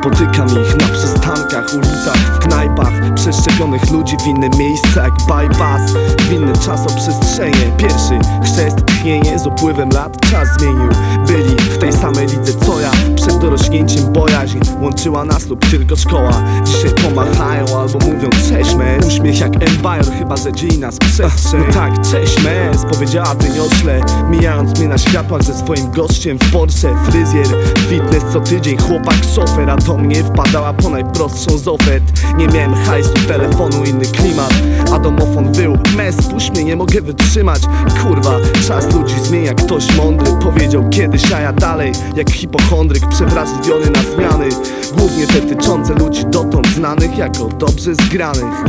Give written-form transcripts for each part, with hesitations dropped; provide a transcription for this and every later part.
Spotykam ich na przystankach, ulicach, w knajpach. Przeszczepionych ludzi w inne miejsca jak bypass, w inny czasoprzestrzenie. Pierwszy chrzest, tchnienie z upływem lat czas zmienił. Byli w tej samej lidze co ja. Przed dorośnięciem bojaźń łączyła nas lub tylko szkoła. Dzisiaj pomachają albo mówią cześć mes. Uśmiech jak Empire, chyba że dzieli nas przestrzeń. No tak, cześć mes, powiedziała dyniośle, mijając mnie na światłach ze swoim gościem w Porsche. Fryzjer, fitness co tydzień, chłopak szofer, a do mnie wpadała po najprostszą z ofert. Nie miałem hajsu, telefonu, inny klimat, a domofon był mes, puść mnie, nie mogę wytrzymać. Kurwa, czas ludzi zmienia, ktoś mądry powiedział kiedyś, a ja dalej jak hipochondryk, przewrażliwiony na zmiany, głównie te tyczące ludzi dotąd znanych jako dobrze zgranych.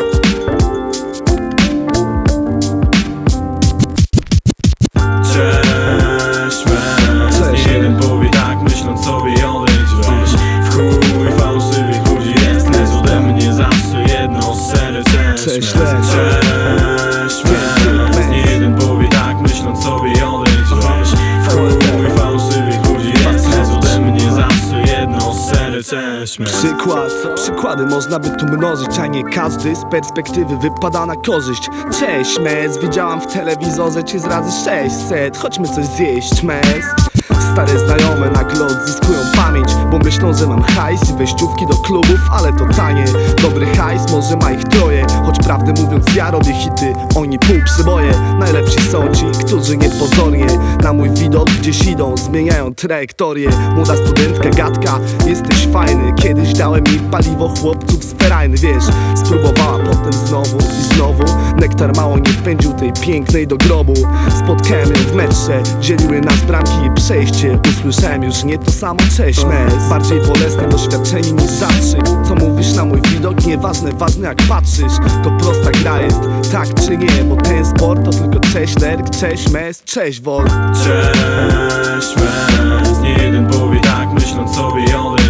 Cześć mes, nie jeden powie tak, myśląc sobie odejdź weź. W chuj fałszywych ludzi jest mes, ode mnie zawsze jedno szczere cześć mes. Cześć mes, nie jeden powie tak, myśląc sobie odejdź weź. W chuj fałszywych ludzi jest mes, ode mnie zawsze jedno szczere cześć mes. Przykłady można by tu mnożyć, a nie każdy z perspektywy wypada na korzyść. Cześć mes, widziałam w telewizorze cię z razy 600, chodźmy coś zjeść mes. Stare znajome nagle odzyskują pamięć, bo myślą, że mam hajs i wejściówki do klubów, ale to tanie. Dobry hajs może ma ich troje, choć prawdę mówiąc ja robię hity, oni pół przyboje. Najlepsi są ci, którzy niepozornie na mój widok gdzieś idą, zmieniają trajektorię. Młoda studentka gadka, jesteś fajny, kiedyś dałem mi paliwo chłopców z ferajny, wiesz. Spróbowała potem znowu i znowu, nektar mało nie wpędził tej pięknej do grobu. Spotkałem ją w metrze, dzieliły nas bramki i przejście. Usłyszałem już nie to samo cześć mes. Bardziej bolesne doświadczenie niż zastrzyk. Co mówisz na mój widok? Nieważne, ważne jak patrzysz. To prosta gra jest, tak czy nie, bo ten sport to tylko cześć lerk, cześć mes, cześć wol. Cześć mes, nie jeden powie tak, myśląc sobie odejdź.